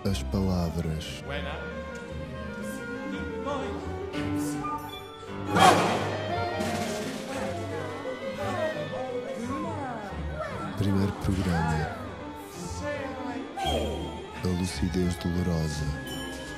As palavras. Primeiro programa. A lucidez dolorosa.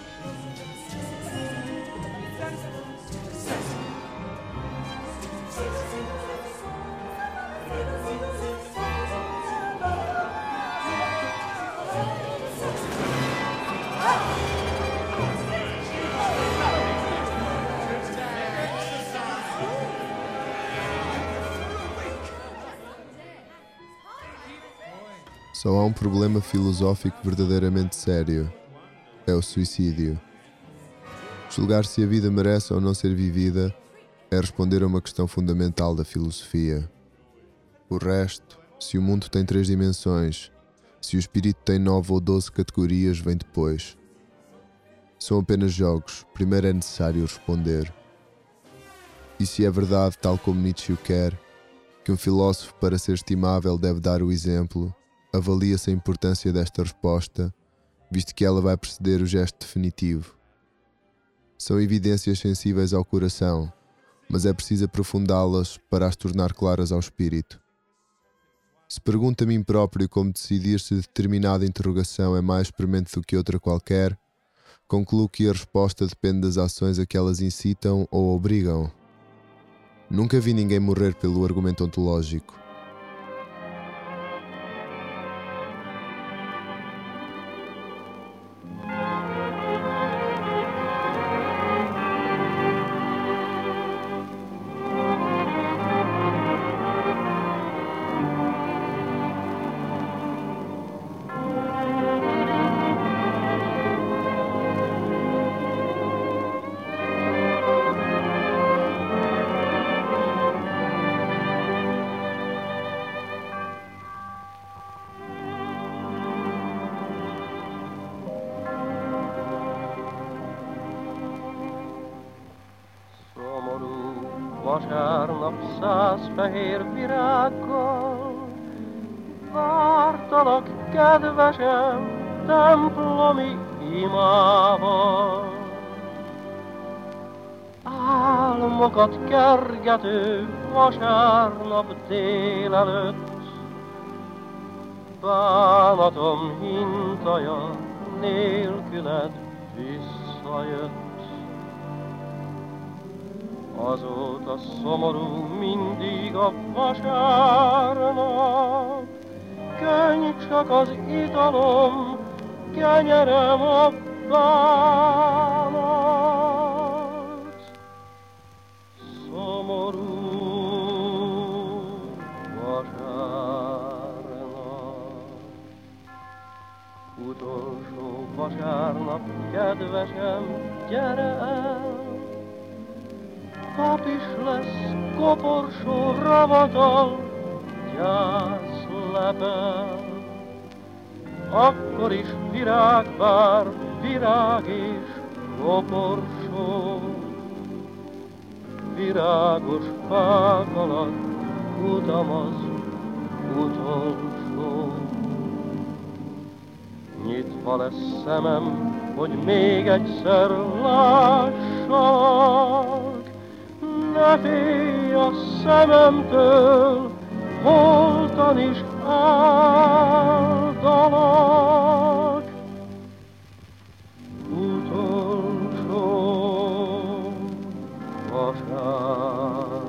Só há um problema filosófico verdadeiramente sério. É o suicídio. Julgar se a vida merece ou não ser vivida é responder a uma questão fundamental da filosofia. O resto, se o mundo tem 3 dimensões, se o espírito tem 9 ou 12 categorias, vem depois. São apenas jogos, primeiro é necessário responder. E se é verdade, tal como Nietzsche o quer, que um filósofo para ser estimável deve dar o exemplo, avalia-se a importância desta resposta, visto que ela vai preceder o gesto definitivo. São evidências sensíveis ao coração, mas é preciso aprofundá-las para as tornar claras ao espírito. Se pergunto a mim próprio como decidir se determinada interrogação é mais premente do que outra qualquer, concluo que a resposta depende das ações a que elas incitam ou obrigam. Nunca vi ninguém morrer pelo argumento ontológico. Vasárnap 100 fehér virággal vártalak, kedvesem, templomi imával. Álmokat kergető vasárnap délelőtt, bánatom hintaja nélküled visszajött. Azóta szomorú mindig a vasárnap, könny csak az italom, kenyerem a bánat. Szomorú vasárnap, utolsó vasárnap, kedvesem, gyere el! Pap is lesz, koporsó ravatal, gyász lepel. Akkor is virág vár, virág és koporsó. Virágos fák alatt utam az utolsó. Nyitva lesz szemem, hogy még egyszer lássalak. Ne félj a szememtől, holtan is áldalak. Utolsó vasárnap.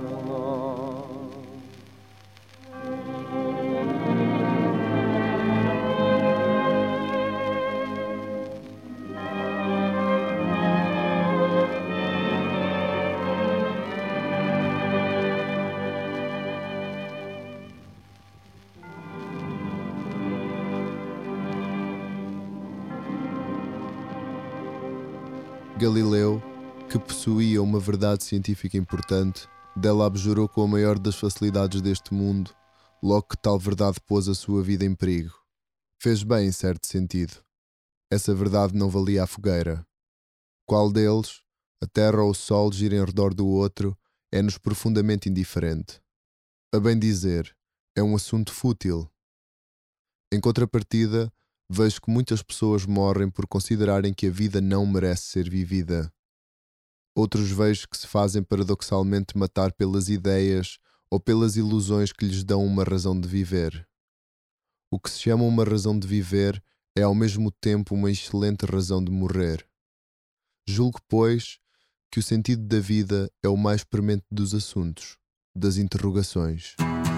Galileu, que possuía uma verdade científica importante, dela abjurou com a maior das facilidades deste mundo, logo que tal verdade pôs a sua vida em perigo. Fez bem, em certo sentido. Essa verdade não valia a fogueira. Qual deles, a terra ou o sol, gira em redor do outro, é-nos profundamente indiferente. A bem dizer, é um assunto fútil. Em contrapartida, Vejo que muitas pessoas morrem por considerarem que a vida não merece ser vivida. Outros vejo que se fazem paradoxalmente matar pelas ideias ou pelas ilusões que lhes dão uma razão de viver. O que se chama uma razão de viver é ao mesmo tempo uma excelente razão de morrer. Julgo, pois, que o sentido da vida é o mais premente dos assuntos, das interrogações.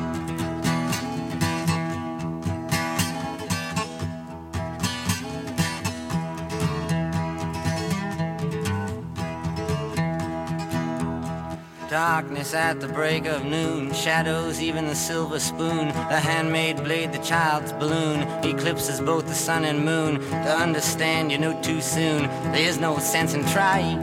Darkness at the break of noon, shadows, even the silver spoon, the handmade blade, the child's balloon, eclipses both the sun and moon. To understand, you know too soon, there's no sense in trying.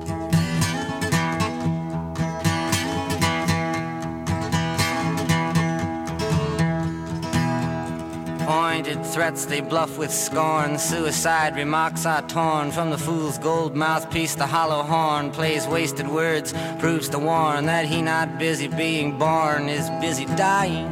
Pointed threats they bluff with scorn, suicide remarks are torn from the fool's gold mouthpiece. The hollow horn plays wasted words, proves to warn that he not busy being born is busy dying.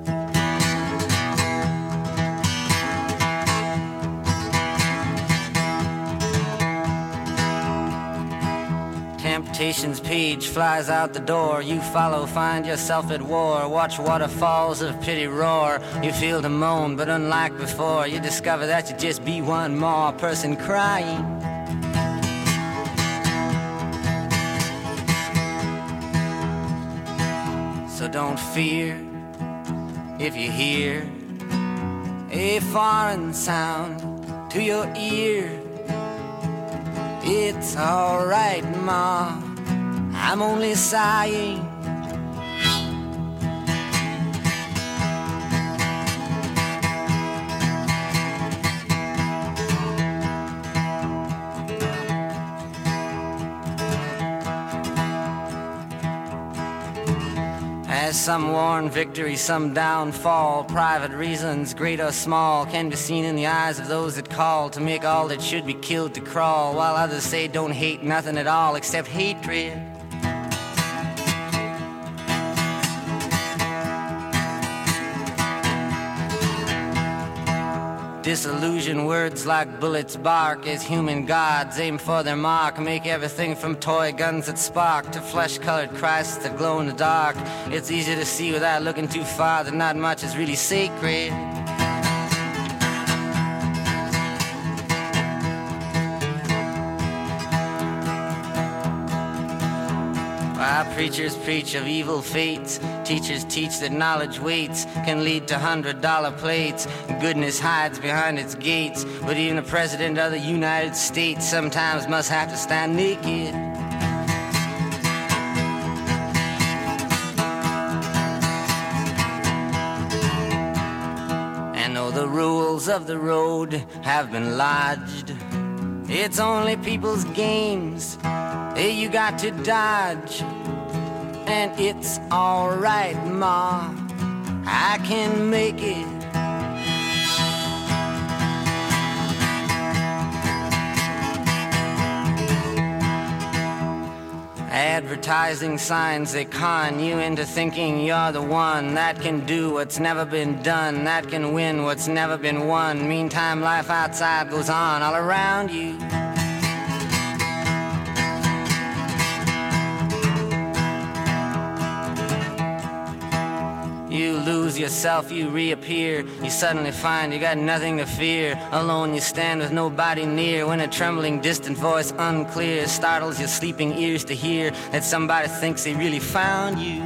Temptation's page flies out the door. You follow, find yourself at war. Watch waterfalls of pity roar. You feel the moan, but unlike before, you discover that you just be one more person crying. So don't fear if you hear a foreign sound to your ear. It's alright, Ma, I'm only sighing. As some warn victory, some downfall, private reasons, great or small, can be seen in the eyes of those that call to make all that should be killed to crawl, while others say don't hate nothing at all except hatred. Disillusion words like bullets bark as human gods aim for their mark, make everything from toy guns that spark to flesh-colored Christs that glow in the dark. It's easy to see without looking too far that not much is really sacred. While preachers preach of evil fates, teachers teach that knowledge waits, can lead to $100 plates. Goodness hides behind its gates, but even the President of the United States sometimes must have to stand naked. And though the rules of the road have been lodged, it's only people's games you got to dodge. And it's alright, Ma, I can make it. Advertising signs, they con you into thinking you're the one that can do what's never been done, that can win what's never been won. Meantime, life outside goes on all around you. You lose yourself, you reappear. You suddenly find you got nothing to fear. Alone you stand with nobody near, when a trembling distant voice unclear startles your sleeping ears to hear that somebody thinks they really found you.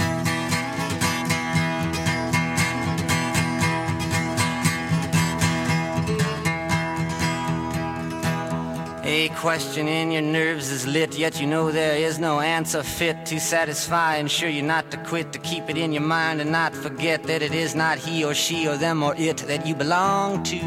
A question in your nerves is lit, yet you know there is no answer fit to satisfy. Ensure you not to quit, to keep it in your mind and not forget that it is not he or she or them or it that you belong to.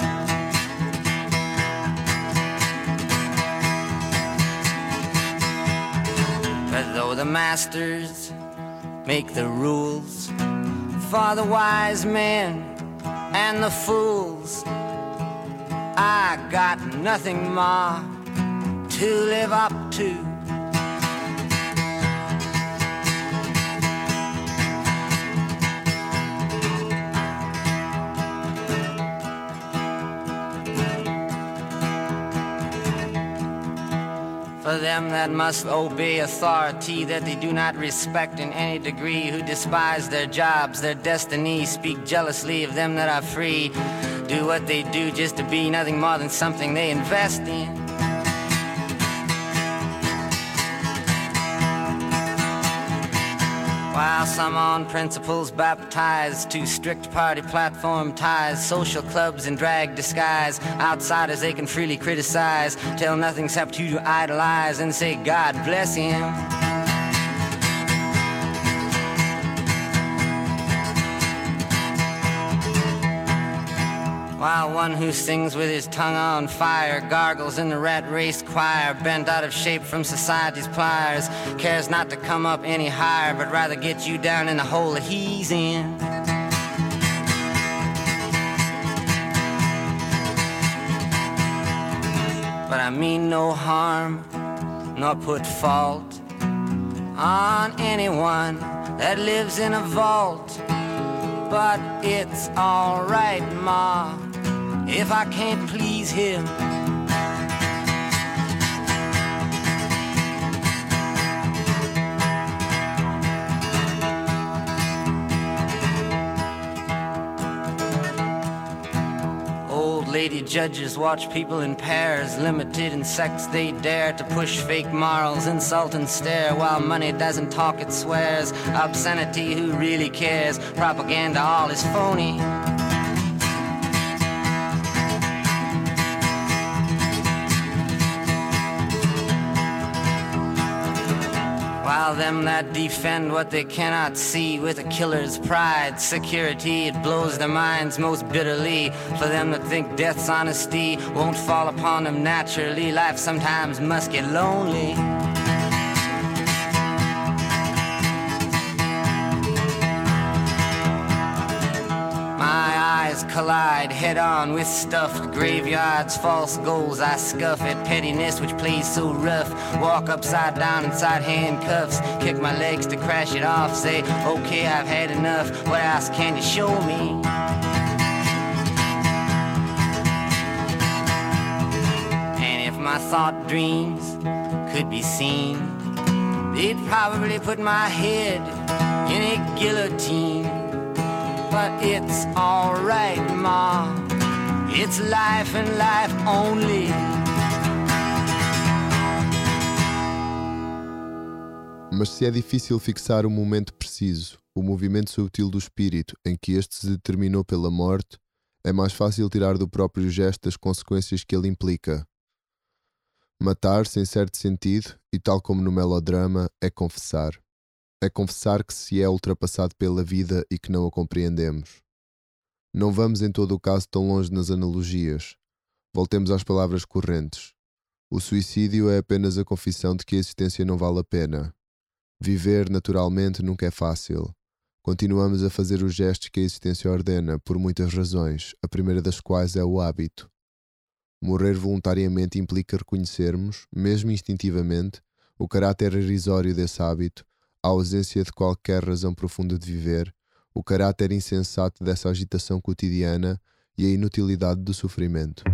But though the masters make the rules for the wise men and the fools, I got nothing more to live up to. For them that must obey authority that they do not respect in any degree, who despise their jobs, their destiny, speak jealously of them that are free, do what they do just to be nothing more than something they invest in. While some on principles baptized to strict party platform ties, social clubs in drag disguise, outsiders they can freely criticize, tell nothing except who to idolize and say God bless him. While one who sings with his tongue on fire gargles in the rat race choir, bent out of shape from society's pliers, cares not to come up any higher, but rather get you down in the hole that he's in. But I mean no harm, nor put fault on anyone that lives in a vault. But it's alright, Ma, if I can't please him. Old lady judges watch people in pairs, limited in sex they dare to push fake morals, insult and stare, while money doesn't talk it swears. Obscenity, who really cares? Propaganda, all is phony. While them that defend what they cannot see with a killer's pride, security, it blows their minds most bitterly. For them that think death's honesty won't fall upon them naturally, life sometimes must get lonely. Collide head-on with stuffed graveyards, false goals I scuff at, pettiness which plays so rough, walk upside down inside handcuffs, kick my legs to crash it off, say okay I've had enough, what else can you show me? And if my thought dreams could be seen, they'd probably put my head in a guillotine. But it's alright, Ma, it's life and life only. Mas se é difícil fixar o momento preciso, o movimento subtil do espírito em que este se determinou pela morte, é mais fácil tirar do próprio gesto as consequências que ele implica. Matar-se em certo sentido, e tal como no melodrama, é confessar. É confessar que se é ultrapassado pela vida e que não a compreendemos. Não vamos em todo o caso tão longe nas analogias. Voltemos às palavras correntes. O suicídio é apenas a confissão de que a existência não vale a pena. Viver naturalmente nunca é fácil. Continuamos a fazer os gestos que a existência ordena por muitas razões, a primeira das quais é o hábito. Morrer voluntariamente implica reconhecermos, mesmo instintivamente, o caráter irrisório desse hábito, a ausência de qualquer razão profunda de viver, o caráter insensato dessa agitação cotidiana e a inutilidade do sofrimento.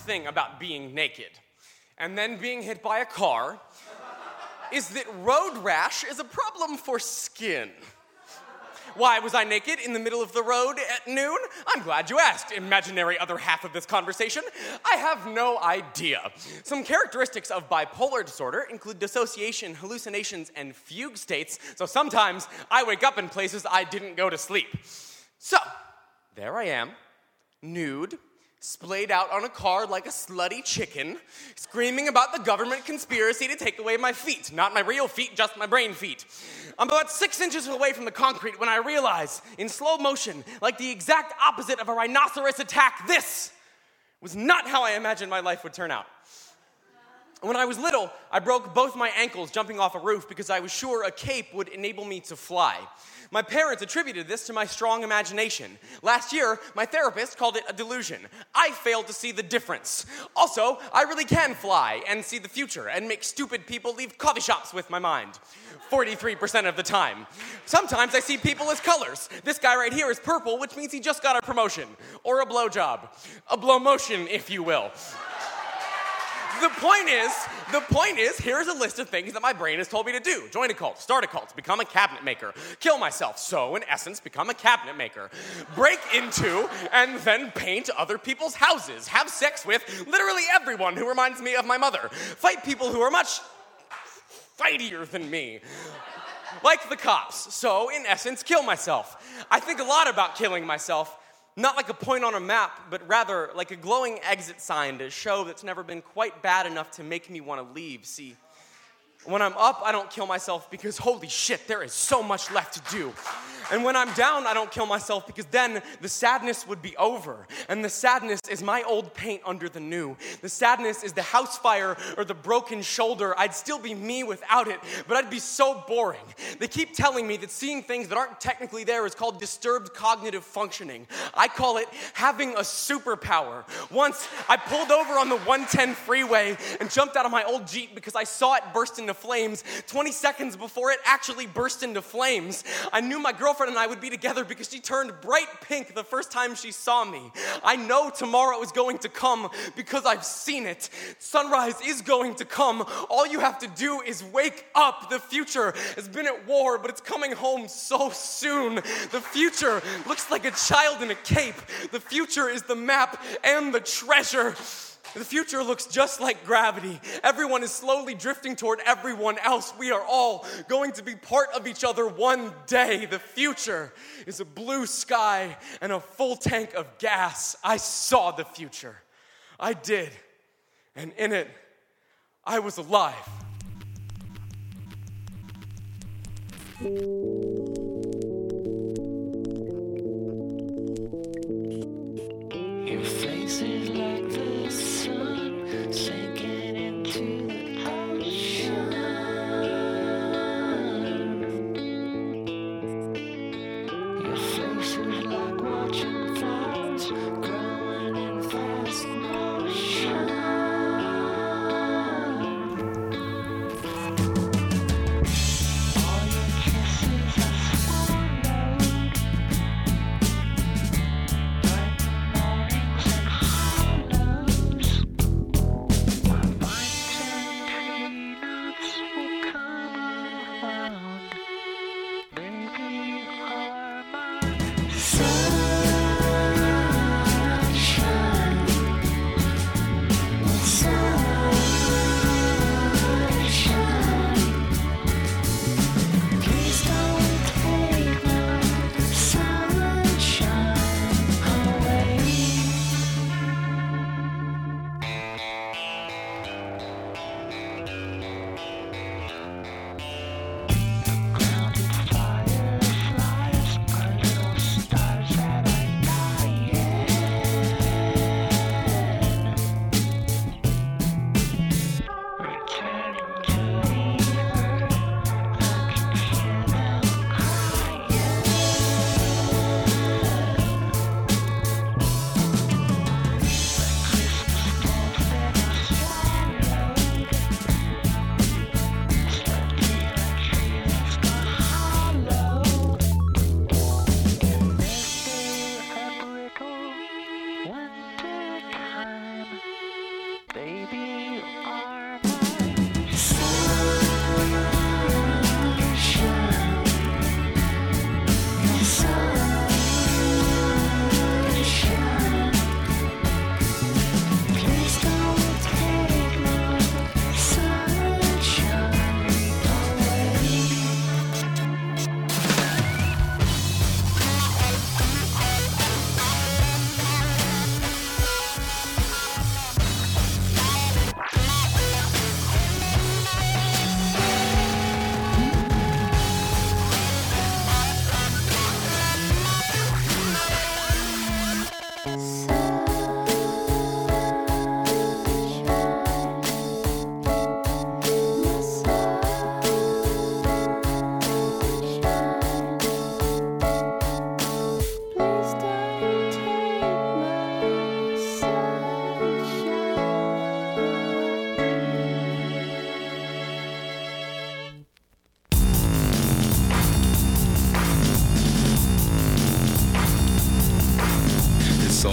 thing about being naked and then being hit by a car is that road rash is a problem for skin. Why was I naked in the middle of the road at noon? I'm glad you asked, imaginary other half of this conversation. I have no idea. Some characteristics of bipolar disorder include dissociation, hallucinations, and fugue states, so sometimes I wake up in places I didn't go to sleep. So, there I am, nude, splayed out on a car like a slutty chicken, screaming about the government conspiracy to take away my feet. Not my real feet, just my brain feet. I'm about 6 inches away from the concrete when I realize, in slow motion, like the exact opposite of a rhinoceros attack, this was not how I imagined my life would turn out. When I was little, I broke both my ankles jumping off a roof because I was sure a cape would enable me to fly. My parents attributed this to my strong imagination. Last year, my therapist called it a delusion. I failed to see the difference. Also, I really can fly and see the future and make stupid people leave coffee shops with my mind. 43% of the time. Sometimes I see people as colors. This guy right here is purple, which means he just got a promotion. Or a blowjob. A blow motion, if you will. The point is, here's a list of things that my brain has told me to do. Join a cult, start a cult, become a cabinet maker, kill myself, so in essence, become a cabinet maker, break into and then paint other people's houses, have sex with literally everyone who reminds me of my mother, fight people who are much fightier than me, like the cops, so in essence, kill myself. I think a lot about killing myself. Not like a point on a map, but rather like a glowing exit sign to show that's never been quite bad enough to make me want to leave. See, when I'm up, I don't kill myself because holy shit, there is so much left to do. And when I'm down, I don't kill myself because then the sadness would be over. And the sadness is my old paint under the new. The sadness is the house fire or the broken shoulder. I'd still be me without it, but I'd be so boring. They keep telling me that seeing things that aren't technically there is called disturbed cognitive functioning. I call it having a superpower. Once, I pulled over on the 110 freeway and jumped out of my old Jeep because I saw it burst into flames 20 seconds before it actually burst into flames. I knew my girlfriend and I would be together because she turned bright pink the first time she saw me. I know tomorrow is going to come because I've seen it. Sunrise is going to come. All you have to do is wake up. The future has been at war, but it's coming home so soon. The future looks like a child in a cape. The future is the map and the treasure. The future looks just like gravity. Everyone is slowly drifting toward everyone else. We are all going to be part of each other one day. The future is a blue sky and a full tank of gas. I saw the future. I did. And in it, I was alive. Your face is like the sun sinking into the ocean. Your face is like watching flowers growing in fast motion. All your kisses are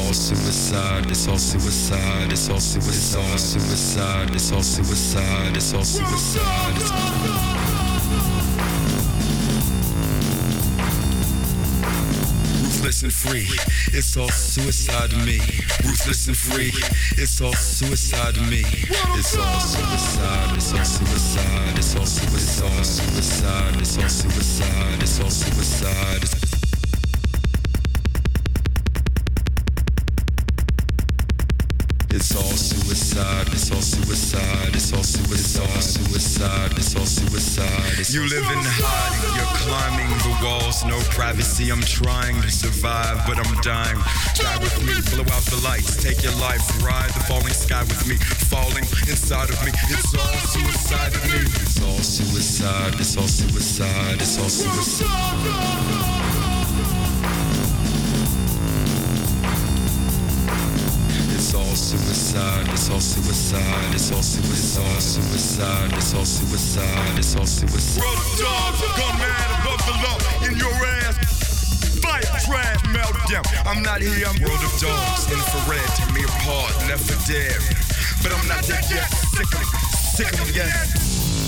all suicide, it's all suicide, it's all suicide, suicide, it's all suicide, it's all suicide. Ruthless and free, it's all suicide to me. Ruthless and free, it's all suicide to me. It's all suicide, it's all suicide, it's all suicide, suicide, it's all suicide, it's all suicide. It's all suicide, it's all suicide, it's all suicide, suicide, it's all suicide. You live in hiding, you're climbing the walls, no privacy. I'm trying to survive, but I'm dying. Die with me, blow out the lights, take your life, ride the falling sky with me, falling inside of me. It's all suicide to me. It's all suicide, it's all suicide, it's all suicide. It's all suicide, it's all suicide, it's all suicide, suicide, it's all suicide, it's all suicide. World of dogs, gun mad above the law in your ass. Fight, trash, meltdown. I'm not here, I'm world of dogs. Infrared, tear me apart, left for dead. But I'm not dead yet, sick of them yet.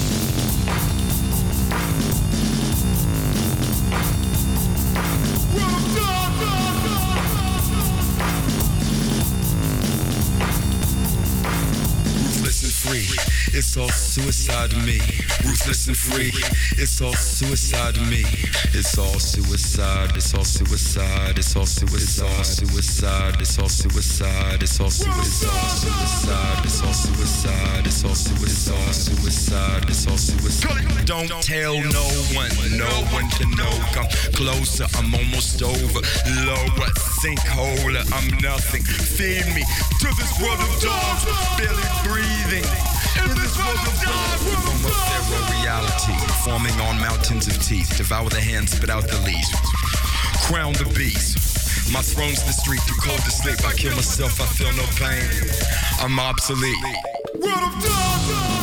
Free, it's all suicide to me. Ruthless and free, it's all suicide to me. It's all suicide, it's all suicide, it's all suicide, suicide, it's all suicide, it's all suicide, it's all suicide, it's all suicide, suicide, it's all suicide. Don't tell no one to know. Come closer, I'm almost over. Lower, sinkhole, I'm nothing. Feed me to this world of dogs, barely breathing. In this world of dogs, from a feral reality, forming on mountains of teeth. Devour the hand, spit out the leaves. Crown the beast. My throne's the street, too cold to sleep. I kill myself, I feel no pain. I'm obsolete. World of dogs.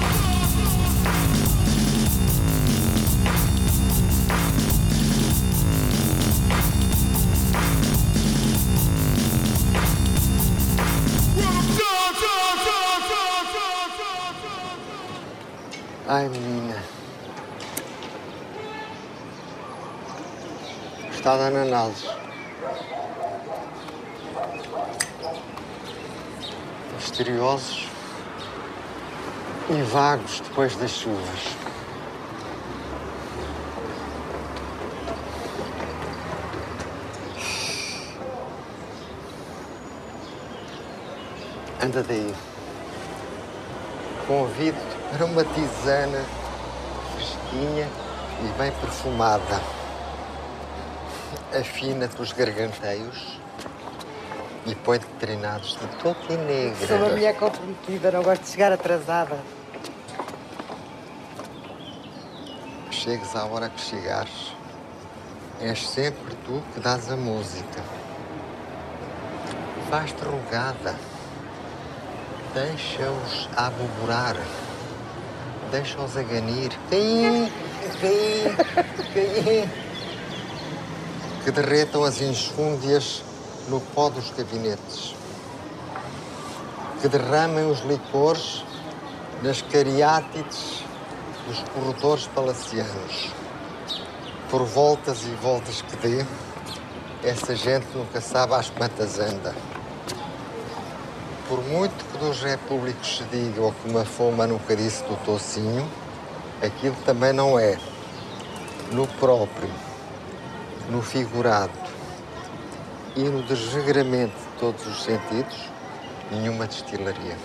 Ai, menina. Está dando análise. Misteriosos e vagos depois das chuvas. Anda daí. Convido para uma tisana fresquinha e bem perfumada. Afina-te os garganteios e põe-te treinados de toda e negra. Sou uma mulher comprometida, não gosto de chegar atrasada. Chegues à hora que chegares, és sempre tu que dás a música. Faz-te rogada. Deixa-os a aboborar. Deixa-os a ganir. Caim. Que derretam as enxúndias no pó dos gabinetes. Que derramem os licores nas cariátides dos corredores palacianos. Por voltas e voltas que dê, essa gente nunca sabe às quantas anda. Por muito que dos repúblicos se diga ou que uma foma nunca disse do tocinho, aquilo também não é. No próprio, no figurado e no desregramento de todos os sentidos, nenhuma destilaria.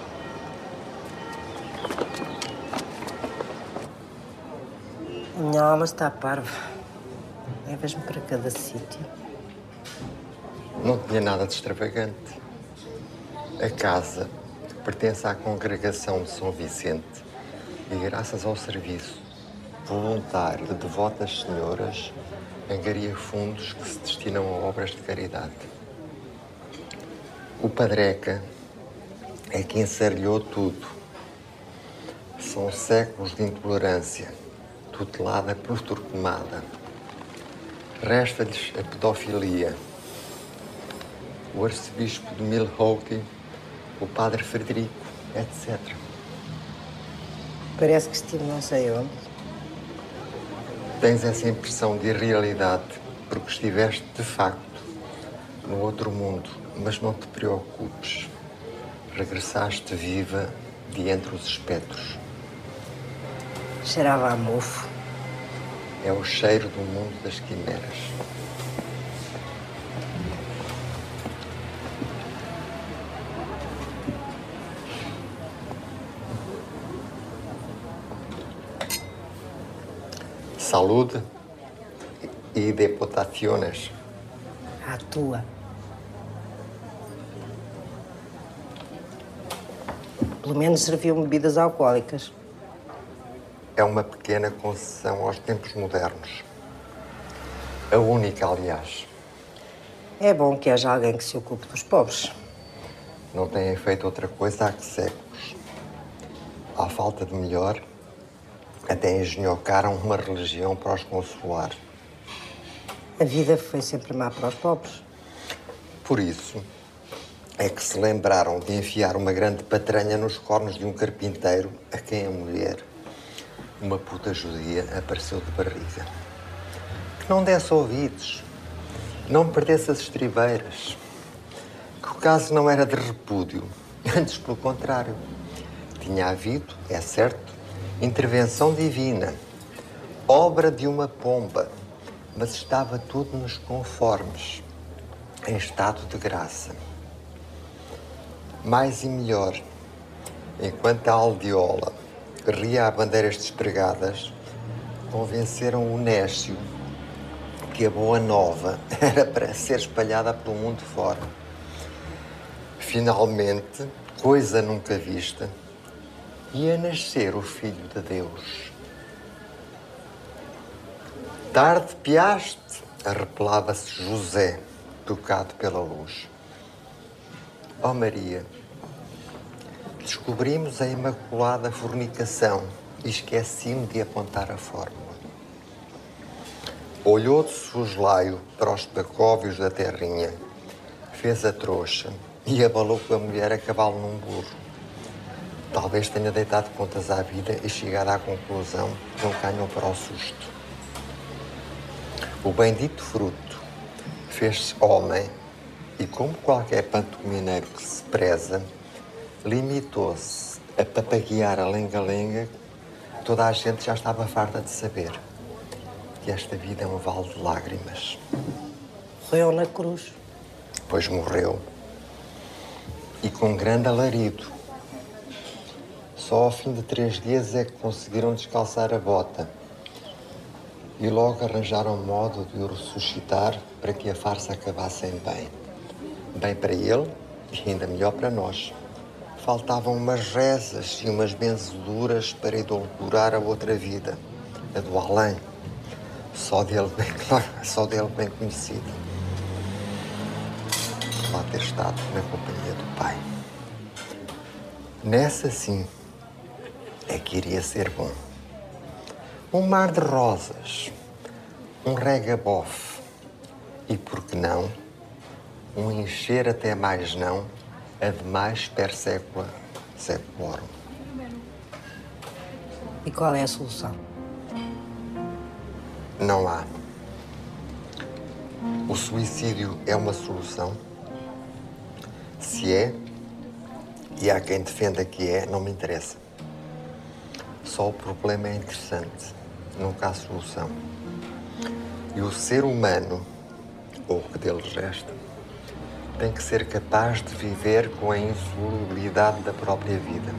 A minha alma está parva. Levas-me para cada sítio. Não tinha nada de extravagante. A casa pertence à congregação de São Vicente e, graças ao serviço voluntário de devotas senhoras, angaria fundos que se destinam a obras de caridade. O Padreca é quem ensarlhou tudo. São séculos de intolerância, tutelada por Torquemada. Resta-lhes a pedofilia. o arcebispo de Milwaukee, o padre Frederico, etc. Parece que estive não sei onde. Tens essa impressão de irrealidade porque estiveste, de facto, no outro mundo, mas não te preocupes. Regressaste viva de entre os espectros. Cheirava a mofo. É o cheiro do mundo das quimeras. Saúde e deputaciones. À tua. Pelo menos serviam bebidas alcoólicas. É uma pequena concessão aos tempos modernos. A única, aliás. É bom que haja alguém que se ocupe dos pobres. Não têm feito outra coisa há séculos. À falta de melhor, até engenhocaram uma religião para os consolar. A vida foi sempre má para os pobres. Por isso é que se lembraram de enfiar uma grande patranha nos cornos de um carpinteiro a quem a mulher, uma puta judia, apareceu de barriga. Que não desse ouvidos, não perdesse as estribeiras. Que o caso não era de repúdio, antes pelo contrário. Tinha havido, é certo, intervenção divina, obra de uma pomba, mas estava tudo nos conformes, em estado de graça. Mais e melhor, enquanto a aldeola ria a bandeiras despregadas, convenceram o Nécio que a boa nova era para ser espalhada pelo mundo fora. Finalmente, coisa nunca vista, ia nascer o Filho de Deus. Tarde piaste, arrepelava-se José, tocado pela luz. Ó Maria, descobrimos a imaculada fornicação e esqueci-me de apontar a fórmula. Olhou de soslaio para os pacóvios da terrinha, fez a trouxa e abalou com a mulher a cavalo num burro. Talvez tenha deitado contas à vida e chegado à conclusão que não ganhou para o susto. O bendito fruto fez-se homem e, como qualquer pantomineiro que se preza, limitou-se a papaguear a lenga-lenga. Toda a gente já estava farta de saber que esta vida é um vale de lágrimas. Morreu na cruz. Pois morreu. E com grande alarido. Só ao fim de 3 dias é que conseguiram descalçar a bota. E logo arranjaram modo de o ressuscitar para que a farsa acabasse em bem. Bem para ele e ainda melhor para nós. Faltavam umas rezas e umas benzeduras para edulcorar a outra vida, a do além. Só dele bem conhecido. Lá ter estado na companhia do Pai. Nessa, sim, é que iria ser bom. Um mar de rosas, um regabof e, por que não, um encher até mais não, ademais per secula seculorum. E qual é a solução? Não há. O suicídio é uma solução? Se é, e há quem defenda que é, não me interessa. Só o problema é interessante. Nunca há solução. E o ser humano, ou o que deles resta, tem que ser capaz de viver com a insolubilidade da própria vida.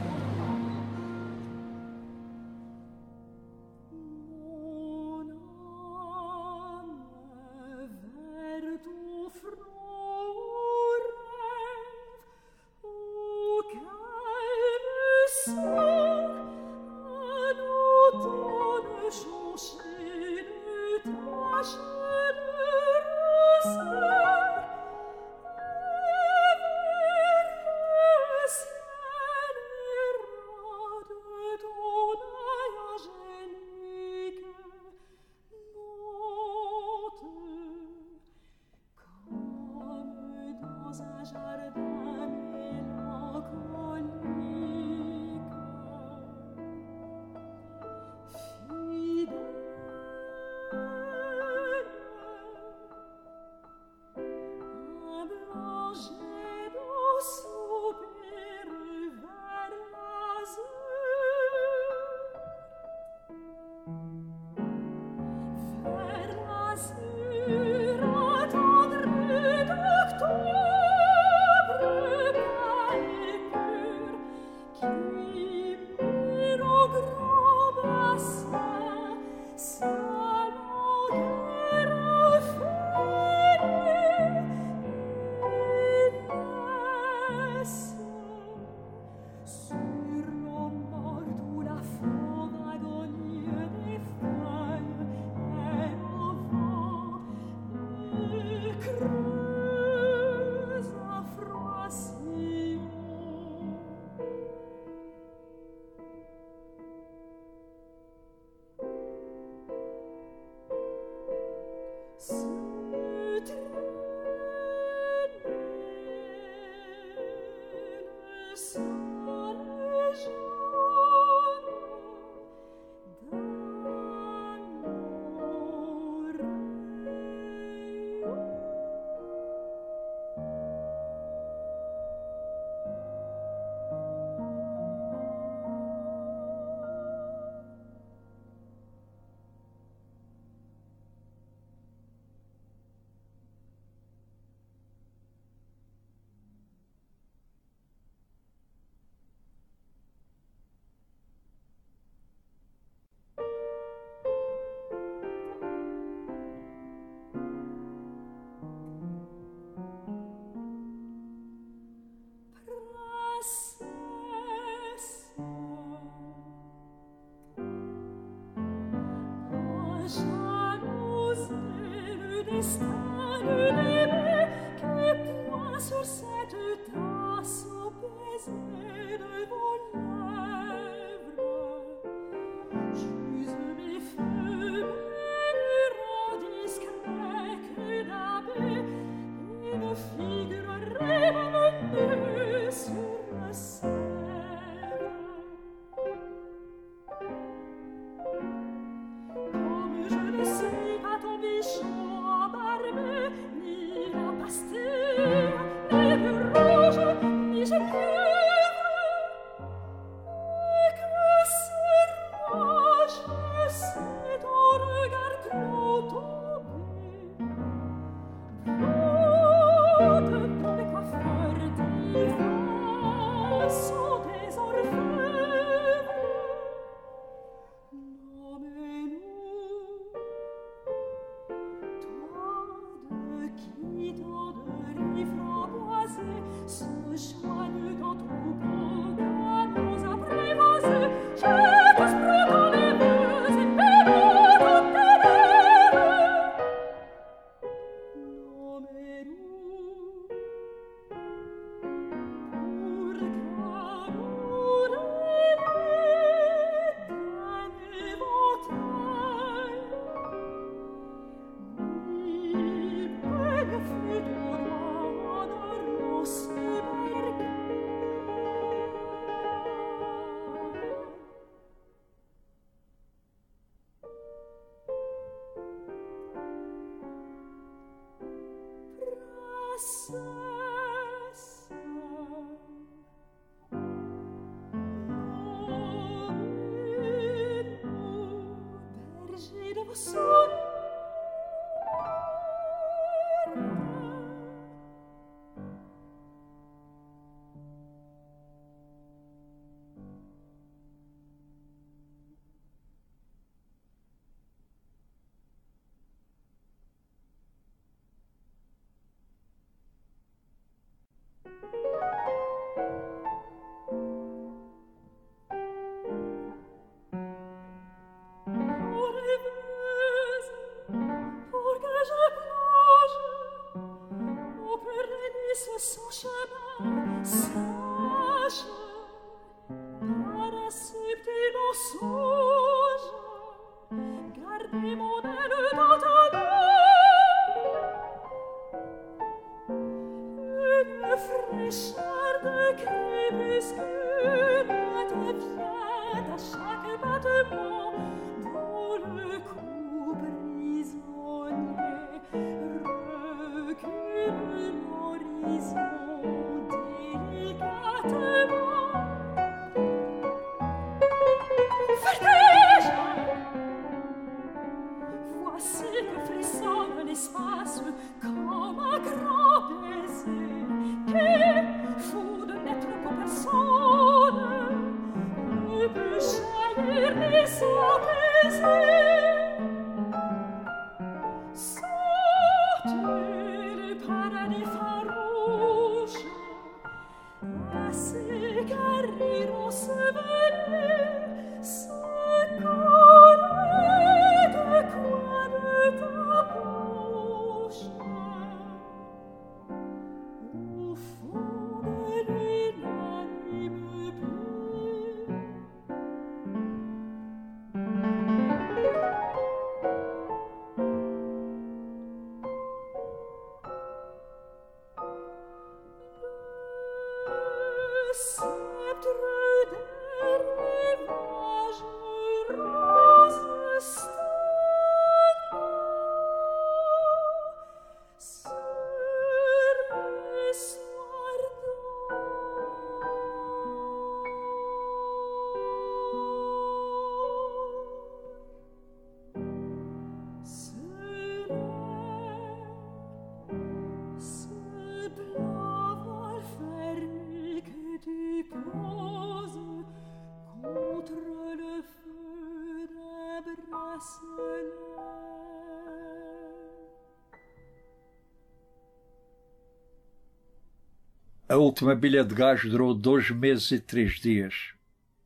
A última bilha de gás durou 2 meses e 3 dias.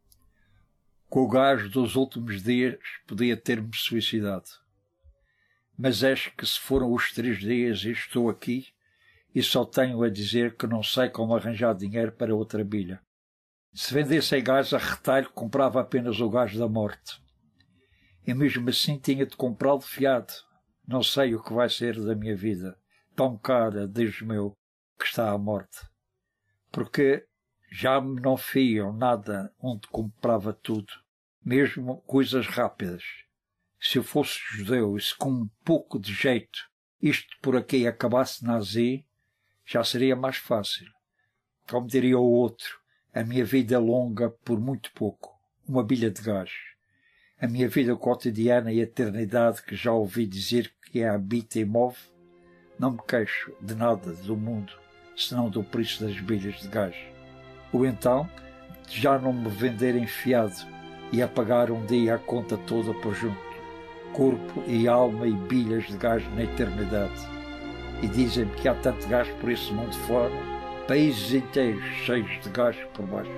Com o gás dos últimos dias podia ter-me suicidado. Mas acho que se foram os 3 dias e estou aqui, e só tenho a dizer que não sei como arranjar dinheiro para outra bilha. Se vendessem gás a retalho, comprava apenas o gás da morte. E mesmo assim tinha de comprá-lo fiado. Não sei o que vai ser da minha vida, tão cara, Deus meu, que está à morte. Porque já me não fiam nada onde comprava tudo, mesmo coisas rápidas. Se eu fosse judeu e se com um pouco de jeito isto por aqui acabasse nazi, já seria mais fácil. Como diria o outro, a minha vida é longa por muito pouco, uma bilha de gás. A minha vida cotidiana e a eternidade que já ouvi dizer que a habita e move, não me queixo de nada do mundo, senão do preço das bilhas de gás. Ou então, de já não me venderem fiado e a pagar um dia a conta toda por junto, corpo e alma e bilhas de gás na eternidade. E dizem-me que há tanto gás por esse mundo fora, países inteiros cheios de gás por baixo.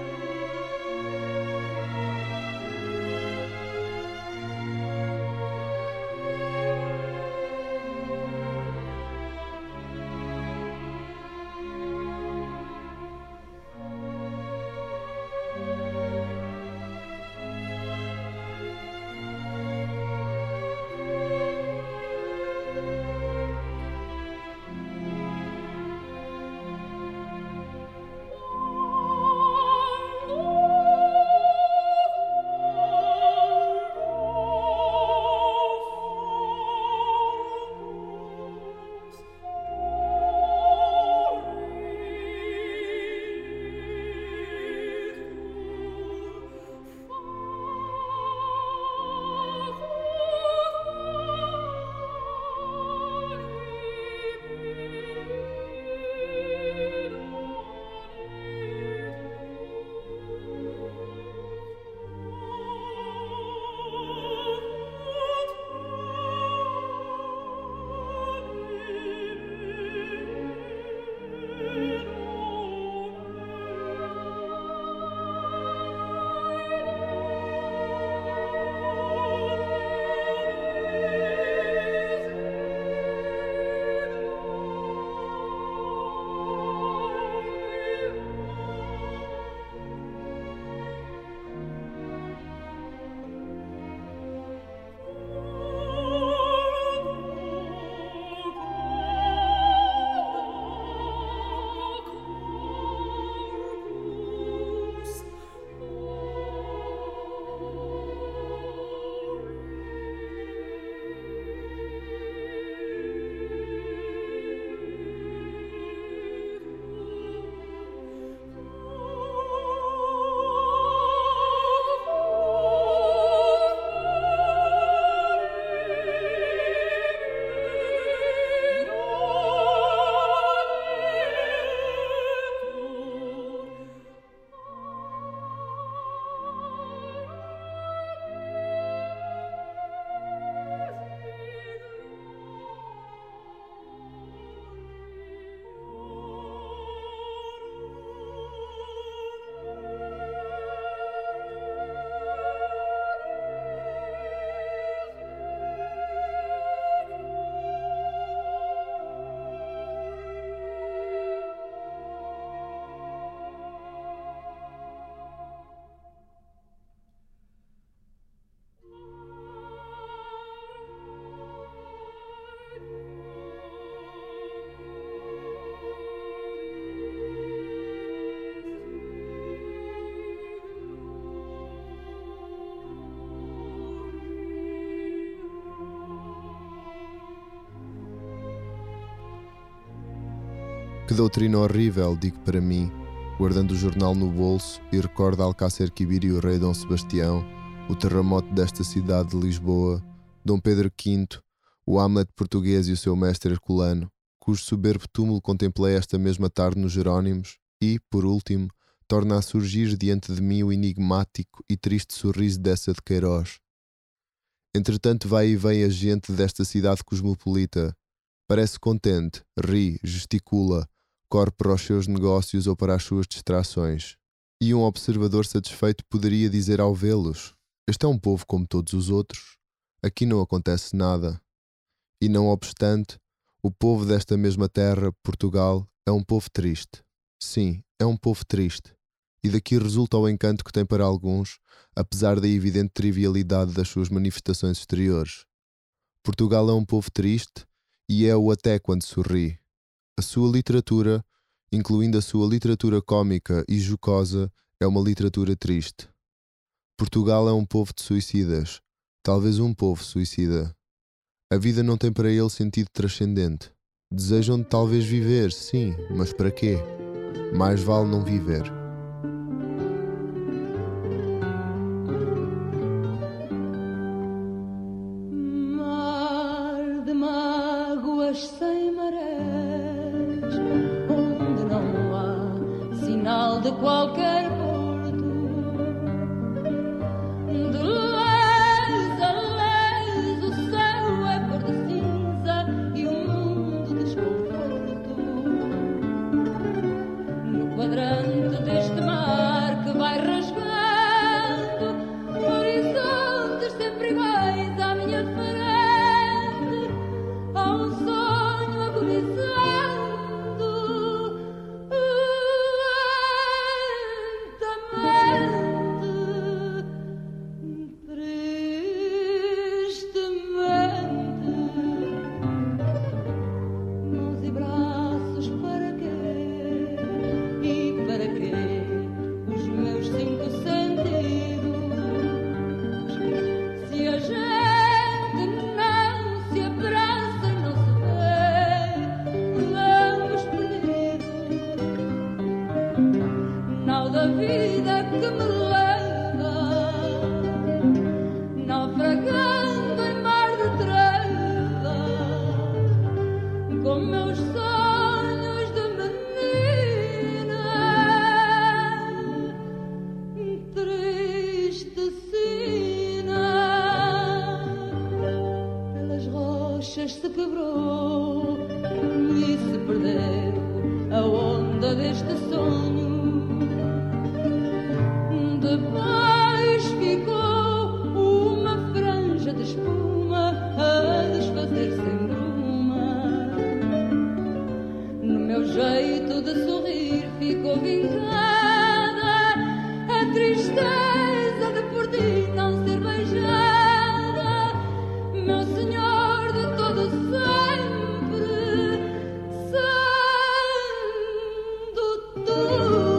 Que doutrina horrível, digo para mim, guardando o jornal no bolso e recordo Alcácer Quibir e o rei Dom Sebastião, o terremoto desta cidade de Lisboa, Dom Pedro V, o Hamlet português e o seu mestre Herculano, cujo soberbo túmulo contemplei esta mesma tarde nos Jerónimos e, por último, torna a surgir diante de mim o enigmático e triste sorriso dessa de Queiroz. Entretanto vai e vem a gente desta cidade cosmopolita. Parece contente, ri, gesticula, corre para os seus negócios ou para as suas distrações. E um observador satisfeito poderia dizer ao vê-los: este é um povo como todos os outros. Aqui não acontece nada. E não obstante, o povo desta mesma terra, Portugal, é um povo triste. Sim, é um povo triste. E daqui resulta o encanto que tem para alguns, apesar da evidente trivialidade das suas manifestações exteriores. Portugal é um povo triste e é-o até quando sorri. A sua literatura, incluindo a sua literatura cómica e jocosa, é uma literatura triste. Portugal é um povo de suicidas, talvez um povo suicida. A vida não tem para ele sentido transcendente. Desejam talvez viver, sim, mas para quê? Mais vale não viver. Mar de mágoas sem marés, onde não há sinal de qualquer porto. De les a les o céu é cor de cinza e o mundo desconforto. No quadrante deste mar que vai rasgando horizontes sempre iguais à minha frente, há um sonho agonizando da vida que me leva, naufragando em mar de treva, com meus sonhos de menina, triste sina, pelas rochas se quebrou e se perdeu a onda deste sonho. Depois ficou uma franja de espuma a desfazer-se em bruma. No meu jeito de sorrir ficou vincada a tristeza de por ti não ser beijada, meu senhor de todo sempre, sendo tu.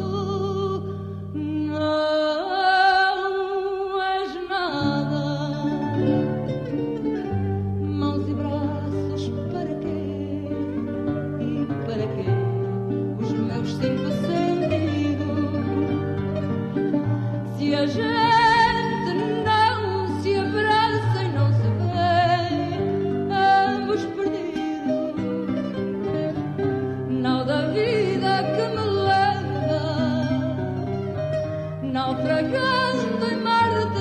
A gente não se abraça e não se vê, ambos perdidos, não da vida que me leva, naufragando em mar de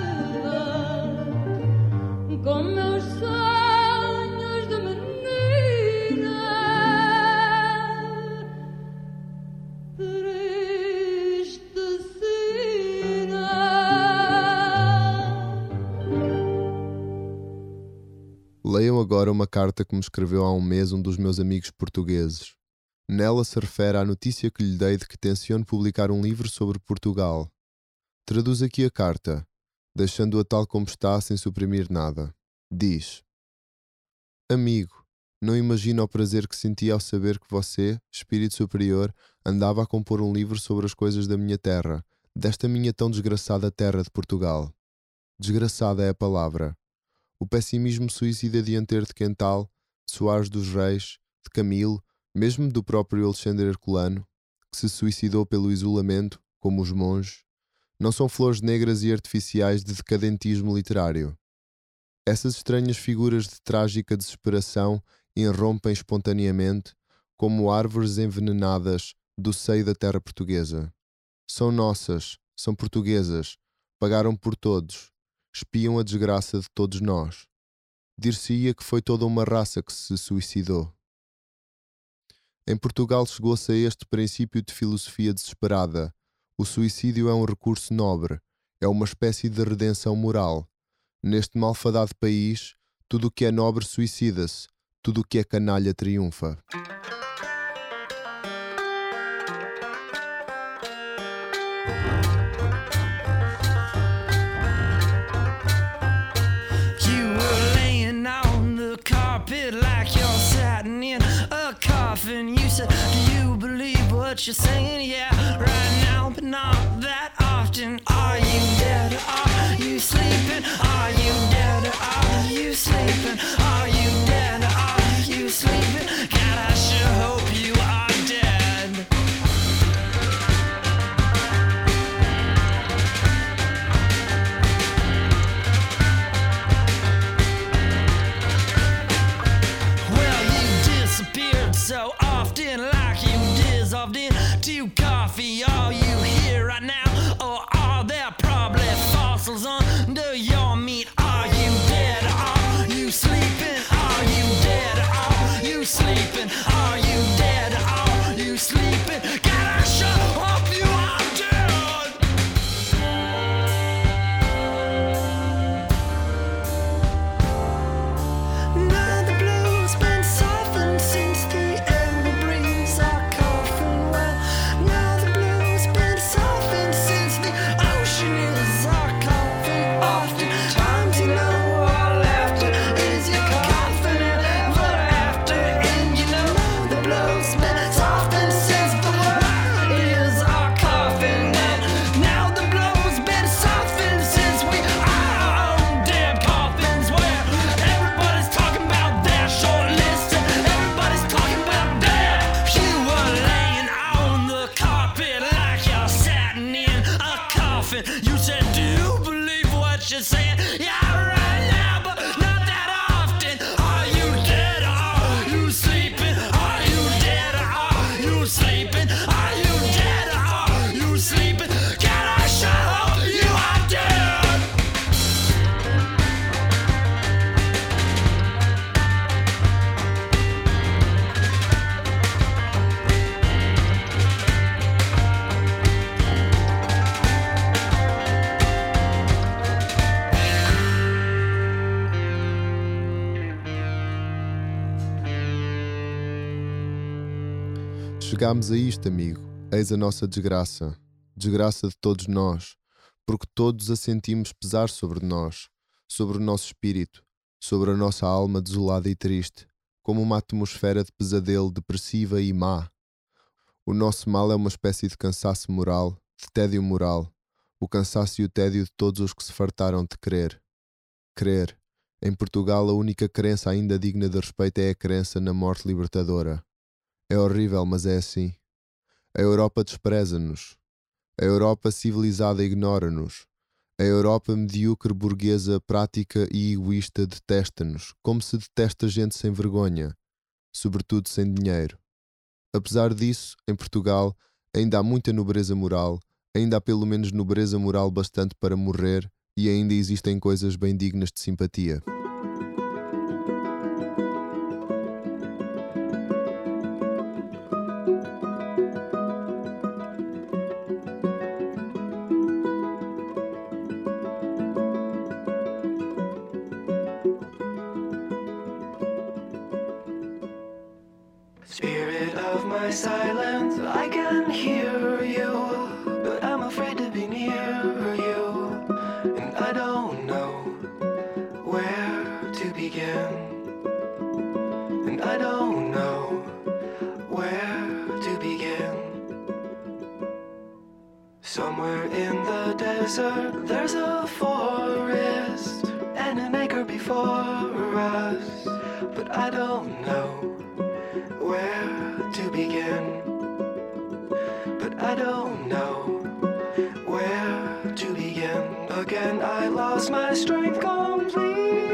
treva, com meus sonhos de menina. Leiam agora uma carta que me escreveu há um mês um dos meus amigos portugueses. Nela se refere à notícia que lhe dei de que tenciono publicar um livro sobre Portugal. Traduz aqui a carta, deixando-a tal como está, sem suprimir nada. Diz: Amigo, não imagina o prazer que senti ao saber que você, espírito superior, andava a compor um livro sobre as coisas da minha terra, desta minha tão desgraçada terra de Portugal. Desgraçada é a palavra. O pessimismo suicida dianteiro de Quental, de Soares dos Reis, de Camilo, mesmo do próprio Alexandre Herculano, que se suicidou pelo isolamento, como os monges, não são flores negras e artificiais de decadentismo literário. Essas estranhas figuras de trágica desesperação irrompem espontaneamente, como árvores envenenadas do seio da terra portuguesa. São nossas, são portuguesas, pagaram por todos, espiam a desgraça de todos nós. Dir-se-ia que foi toda uma raça que se suicidou. Em Portugal chegou-se a este princípio de filosofia desesperada. O suicídio é um recurso nobre, é uma espécie de redenção moral. Neste malfadado país, Tudo o que é nobre suicida-se, tudo o que é canalha triunfa. You were laying on the carpet like you're sitting in a coffin. You said, do you believe what you're saying? Yeah, right now, but not that often. Are you dead? Are you sleeping? Are you dead? Are you sleeping? Are you dead? Are you sleeping? God, I sure hope you are dead. Well, you disappeared so often, like you dissolved into coffee. Are you here right now, or are there probably fossils under your meat? Are you dead? Are you sleeping? Are you dead? Are you sleeping? Are you dead? Are you sleeping? God, I sure hope you are dead. Now the blues been softened since the air breeze are coughing. Well, now the blues been softened since the ocean is our coffin. Oftentimes, you know, all after is your coffin, and ever after, and you know the blues been softened since the world is our coffin. And now the blues been softened since we are our damn coffins, where everybody's talking about their short list and everybody's talking about their. You were laying on the carpet like you're sitting in a coffin. You said, do you believe what you're saying? Yeah, right now, but not that often. Are you dead? Are you sleeping? Are you dead? Are you sleeping? Are you dead? Are you sleeping? Can I sure hope you are dead? Chegámos a isto, amigo. Eis a nossa desgraça. Desgraça de todos nós. Porque todos a sentimos pesar sobre nós, sobre o nosso espírito, sobre a nossa alma desolada e triste, como uma atmosfera de pesadelo depressiva e má. O nosso mal é uma espécie de cansaço moral, de tédio moral, o cansaço e o tédio de todos os que se fartaram de crer. Crer. Em Portugal, a única crença ainda digna de respeito é a crença na morte libertadora. É horrível, mas é assim. A Europa despreza-nos. A Europa civilizada ignora-nos. A Europa medíocre, burguesa, prática e egoísta detesta-nos, como se detesta gente sem vergonha, sobretudo sem dinheiro. Apesar disso, em Portugal, ainda há muita nobreza moral, ainda há pelo menos nobreza moral bastante para morrer e ainda existem coisas bem dignas de simpatia. Spirit of my silence, I can hear you, but I'm afraid to be near you, and I don't know where to begin, and I don't know where to begin. Somewhere in the desert, there's a forest and an acre before us, but I don't know where to begin, but I don't know where to begin. Again, I lost my strength completely.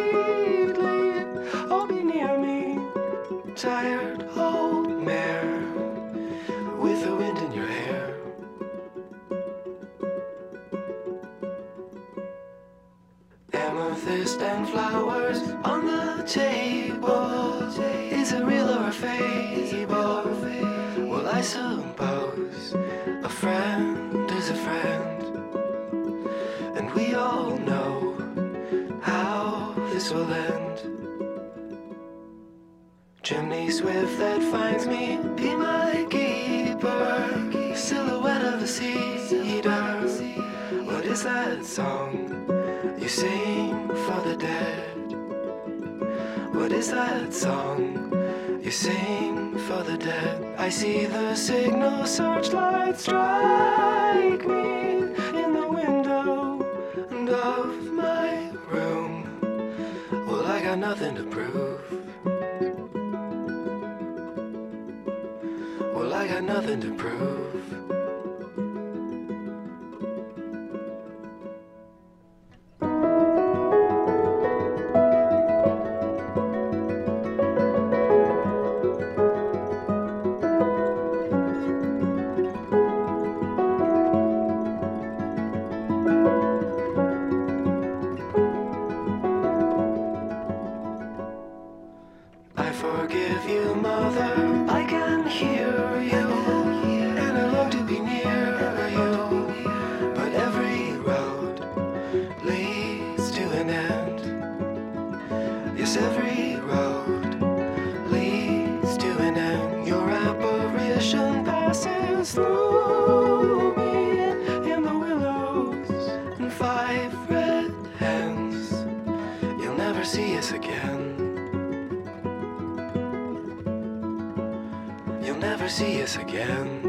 Oh, be near me, tired old mare with the wind in your hair. Amethyst and flowers on the table. Is it real or a fable? Well, I suppose a friend is a friend, and we all know how this will end. Chimney swift that finds me, be my keeper. Silhouette of a cedar. What is that song you sing for the dead? What is that song you sing for the dead? I see the signal searchlight strike me in the window of my room. Well, I got nothing to prove. Well, I got nothing to prove. I forgive you, mother, I can hear you, and I long to be near you, but every road leads to an end. Yes, every road leads to an end. Your apparition passes through me in the willows and 5 red hens. You'll never see us again. You'll never see us again.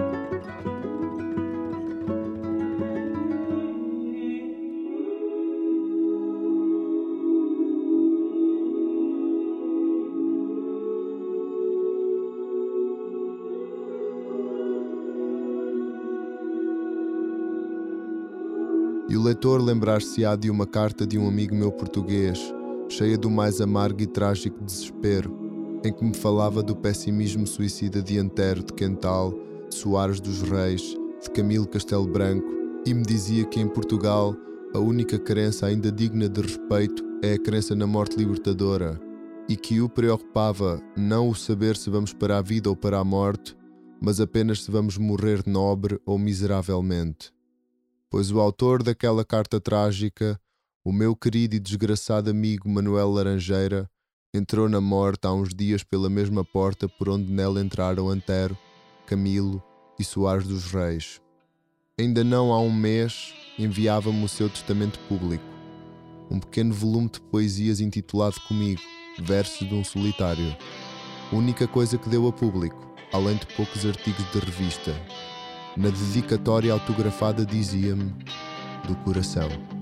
E o leitor lembrar-se-á de uma carta de um amigo meu português, cheia do mais amargo e trágico desespero, em que me falava do pessimismo suicida de Antero de Quental, de Soares dos Reis, de Camilo Castelo Branco, e me dizia que em Portugal a única crença ainda digna de respeito é a crença na morte libertadora, e que o preocupava não o saber se vamos para a vida ou para a morte, mas apenas se vamos morrer nobre ou miseravelmente. Pois o autor daquela carta trágica, o meu querido e desgraçado amigo Manuel Laranjeira, entrou na morte há uns dias pela mesma porta por onde nela entraram Antero, Camilo e Soares dos Reis. Ainda não há um mês enviava-me o seu testamento público, um pequeno volume de poesias intitulado Comigo, versos de um solitário. A única coisa que deu a público, além de poucos artigos de revista. Na dedicatória autografada dizia-me, do coração.